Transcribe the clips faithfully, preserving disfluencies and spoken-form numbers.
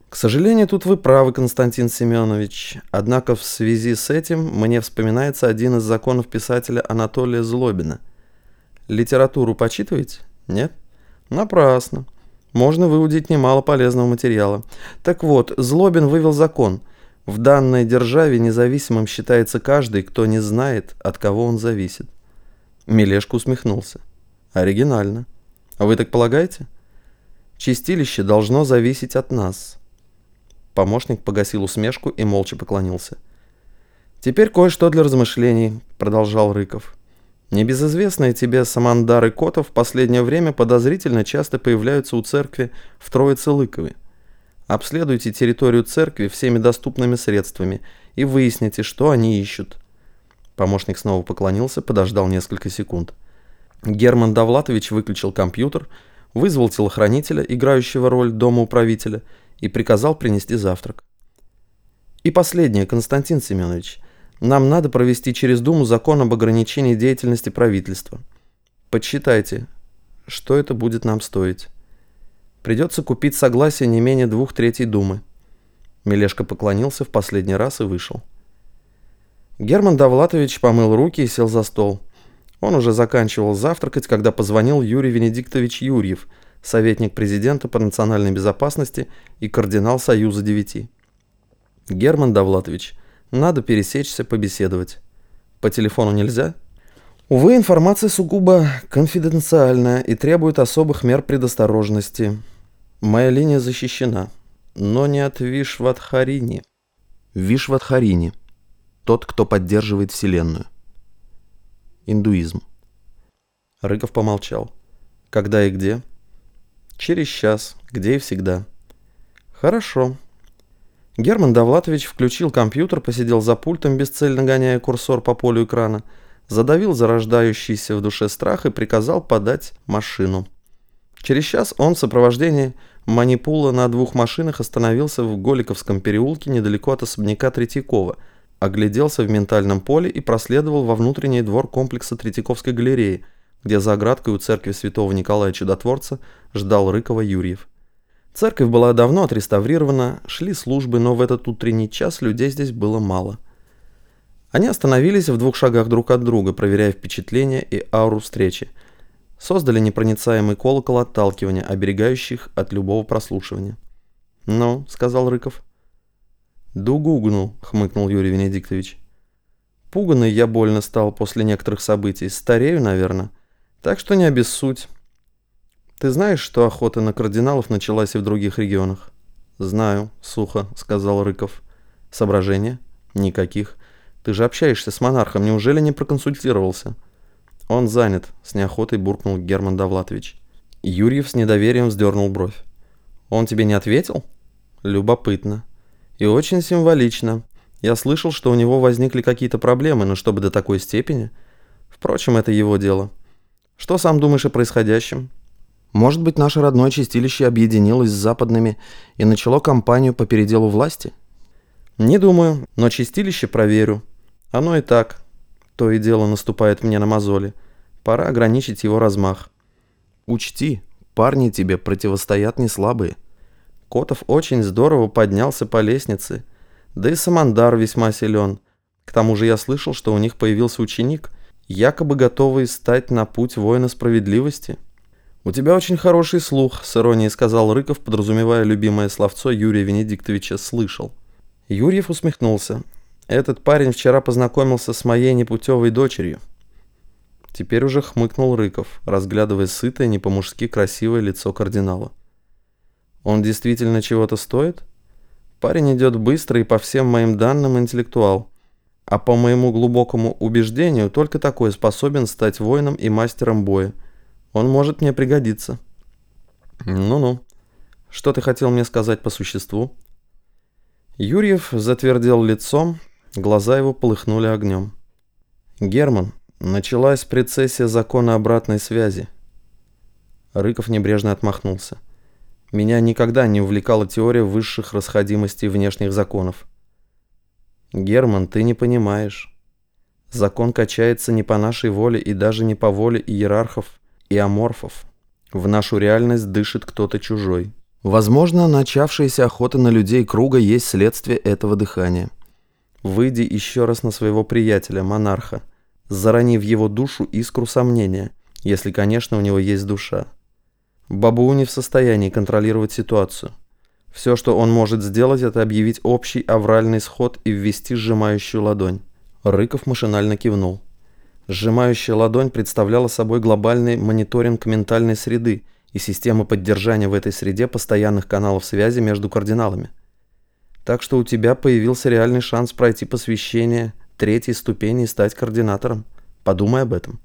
К сожалению, тут вы правы, Константин Семенович. Однако в связи с этим мне вспоминается один из законов писателя Анатолия Злобина. Литературу почитываете? Нет? Напрасно. Можно выудить немало полезного материала. Так вот, Злобин вывел закон. В данной державе независимым считается каждый, кто не знает, от кого он зависит. Мелешко усмехнулся. Оригинально. А вы так полагаете? Чистилище должно зависеть от нас. Помощник погасил усмешку и молча поклонился. «Теперь кое-что для размышлений», — продолжал Рыков. «Небезызвестные тебе Самандар и Котов в последнее время подозрительно часто появляются у церкви в Троице-Лыкове. Обследуйте территорию церкви всеми доступными средствами и выясните, что они ищут». Помощник снова поклонился, подождал несколько секунд. Герман Довлатович выключил компьютер, вызвал телохранителя, играющего роль домоуправителя, и приказал принести завтрак. И последнее, Константин Семенович. Нам надо провести через Думу закон об ограничении деятельности правительства. Подсчитайте, что это будет нам стоить. Придется купить согласие не менее двух третей Думы. Мелешко поклонился в последний раз и вышел. Герман Довлатович помыл руки и сел за стол. Он уже заканчивал завтракать, когда позвонил Юрий Венедиктович Юрьев, советник президента по национальной безопасности и кардинал Союза девяти. «Герман Довлатович, надо пересечься, побеседовать. По телефону нельзя?» «Увы, информация сугубо конфиденциальная и требует особых мер предосторожности. Моя линия защищена, но не от Вишвадхарини». Вишвадхарини – тот, кто поддерживает Вселенную. Индуизм. Рыков помолчал. «Когда и где?» «Через час, где и всегда». «Хорошо». Герман Довлатович включил компьютер, посидел за пультом, бесцельно гоняя курсор по полю экрана, задавил зарождающийся в душе страх и приказал подать машину. Через час он в сопровождении манипула на двух машинах остановился в Голиковском переулке недалеко от особняка Третьякова, огляделся в ментальном поле и проследовал во внутренний двор комплекса Третьяковской галереи, где за оградкой у церкви святого Николая Чудотворца ждал Рыкова Юрьев. Церковь была давно отреставрирована, шли службы, но в этот утренний час людей здесь было мало. Они остановились в двух шагах друг от друга, проверяя впечатление и ауру встречи. Создали непроницаемый колокол отталкивания, оберегающих от любого прослушивания. «Ну», — сказал Рыков. «Дугугнул», — хмыкнул Юрий Венедиктович. «Пуганый я больно стал после некоторых событий. Старею, наверное. Так что не обессудь. Ты знаешь, что охота на кардиналов началась и в других регионах?» «Знаю», — сухо сказал Рыков. «Соображения?» «Никаких. Ты же общаешься с монархом. Неужели не проконсультировался?» «Он занят», — с неохотой буркнул Герман Довлатович. Юрьев с недоверием вздернул бровь. «Он тебе не ответил?» «Любопытно. И очень символично. Я слышал, что у него возникли какие-то проблемы, но чтобы до такой степени. Впрочем, это его дело. Что сам думаешь о происходящем? Может быть, наше родное чистилище объединилось с западными и начало кампанию по переделу власти? Не думаю, но чистилище проверю. Оно и так. То и дело наступает мне на мозоли. Пора ограничить его размах. Учти, парни тебе противостоят не слабые. Котов очень здорово поднялся по лестнице. Да и Самандар весьма силен. К тому же я слышал, что у них появился ученик, якобы готовый стать на путь воина справедливости. «У тебя очень хороший слух», — с иронией сказал Рыков, подразумевая любимое словцо Юрия Венедиктовича «слышал». Юрьев усмехнулся. «Этот парень вчера познакомился с моей непутевой дочерью». Теперь уже хмыкнул Рыков, разглядывая сытое, не по-мужски красивое лицо кардинала. «Он действительно чего-то стоит? Парень идет быстро и по всем моим данным интеллектуал. А по моему глубокому убеждению, только такой способен стать воином и мастером боя. Он может мне пригодиться». «Ну-ну. Что ты хотел мне сказать по существу?» Юрьев затвердел лицом, глаза его полыхнули огнем. «Герман, началась прецессия закона обратной связи». Рыков небрежно отмахнулся. «Меня никогда не увлекала теория высших расходимостей внешних законов». «Герман, ты не понимаешь. Закон качается не по нашей воле и даже не по воле иерархов и аморфов. В нашу реальность дышит кто-то чужой. Возможно, начавшаяся охота на людей круга есть следствие этого дыхания. Выйди еще раз на своего приятеля, монарха, зарони в его душу искру сомнения, если, конечно, у него есть душа. Бабу не в состоянии контролировать ситуацию. Все, что он может сделать, это объявить общий авральный сход и ввести сжимающую ладонь. Рыков машинально кивнул. Сжимающая ладонь представляла собой глобальный мониторинг ментальной среды и системы поддержания в этой среде постоянных каналов связи между кардиналами. Так что у тебя появился реальный шанс пройти посвящение третьей ступени и стать координатором. Подумай об этом.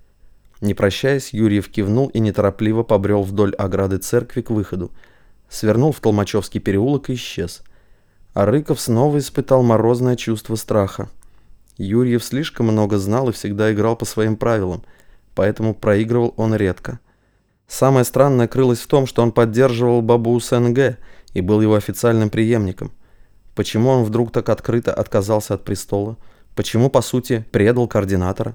Не прощаясь, Юрьев кивнул и неторопливо побрел вдоль ограды церкви к выходу, свернул в Толмачевский переулок и исчез. А Рыков снова испытал морозное чувство страха. Юрьев слишком много знал и всегда играл по своим правилам, поэтому проигрывал он редко. Самое странное крылось в том, что он поддерживал Бабу Сен-Гэ и был его официальным преемником. Почему он вдруг так открыто отказался от престола? Почему, по сути, предал координатора?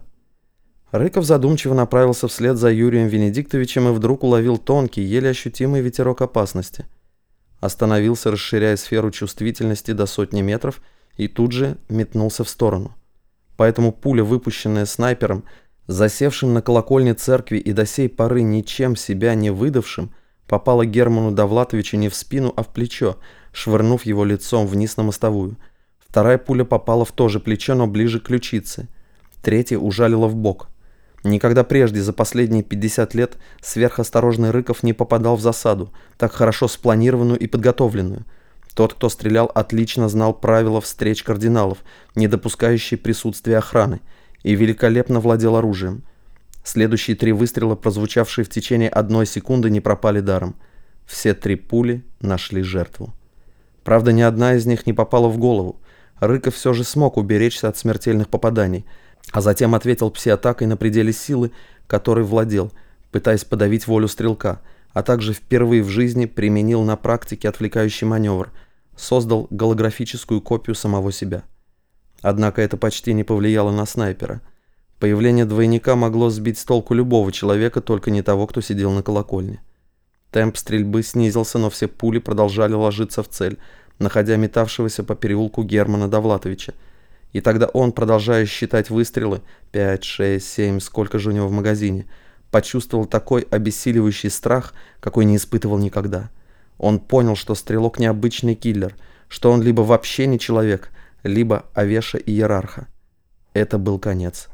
Рыков задумчиво направился вслед за Юрием Венедиктовичем и вдруг уловил тонкий, еле ощутимый ветерок опасности. Остановился, расширяя сферу чувствительности до сотни метров, и тут же метнулся в сторону. Поэтому пуля, выпущенная снайпером, засевшим на колокольне церкви и до сей поры ничем себя не выдавшим, попала Герману Довлатовичу не в спину, а в плечо, швырнув его лицом вниз на мостовую. Вторая пуля попала в то же плечо, но ближе к ключице. Третья ужалила в бок. Никогда прежде за последние пятьдесят лет сверхосторожный Рыков не попадал в засаду, так хорошо спланированную и подготовленную. Тот, кто стрелял, отлично знал правила встреч кардиналов, не допускающие присутствия охраны, и великолепно владел оружием. Следующие три выстрела, прозвучавшие в течение одной секунды, не пропали даром. Все три пули нашли жертву. Правда, ни одна из них не попала в голову. Рыков все же смог уберечься от смертельных попаданий, а затем ответил пси-атакой на пределе силы, которой владел, пытаясь подавить волю стрелка, а также впервые в жизни применил на практике отвлекающий маневр, создал голографическую копию самого себя. Однако это почти не повлияло на снайпера. Появление двойника могло сбить с толку любого человека, только не того, кто сидел на колокольне. Темп стрельбы снизился, но все пули продолжали ложиться в цель, находя метавшегося по переулку Германа Довлатовича. И тогда он, продолжая считать выстрелы, пять, шесть, семь, сколько же у него в магазине, почувствовал такой обессиливающий страх, какой не испытывал никогда. Он понял, что стрелок необычный киллер, что он либо вообще не человек, либо Авеша иерарха. Это был конец.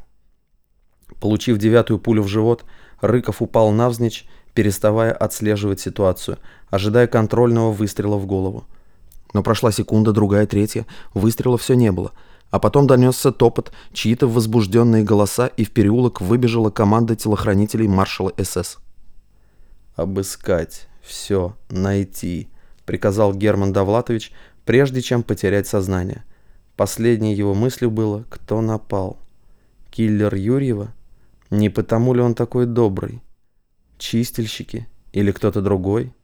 Получив девятую пулю в живот, Рыков упал навзничь, переставая отслеживать ситуацию, ожидая контрольного выстрела в голову. Но прошла секунда, другая, третья, выстрела все не было. А потом донесся топот, чьи-то возбужденные голоса, и в переулок выбежала команда телохранителей маршала эс эс. «Обыскать, все, найти», — приказал Герман Довлатович, прежде чем потерять сознание. Последней его мыслью было, кто напал. Киллер Юрьева? Не потому ли он такой добрый? Чистильщики? Или кто-то другой?